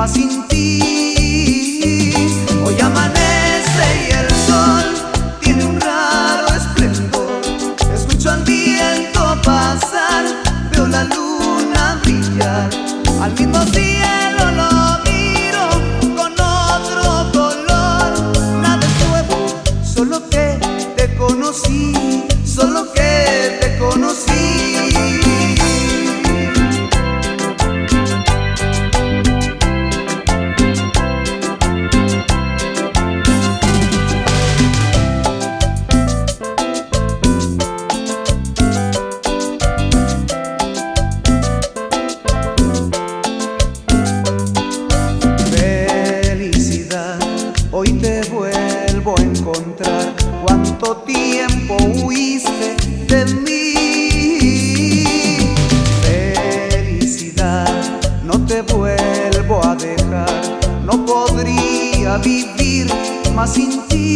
más sin ti. Hoy amanece y el sol tiene un raro esplendor. Escucho al viento pasar, veo la luna brillar. Al mismo cielo lo miro con otro color. Nada es nuevo, solo que te conocí, solo que te conocí. Hoy te vuelvo a encontrar. Cuánto tiempo huiste de mí. Felicidad, no te vuelvo a dejar. No podría vivir más sin ti.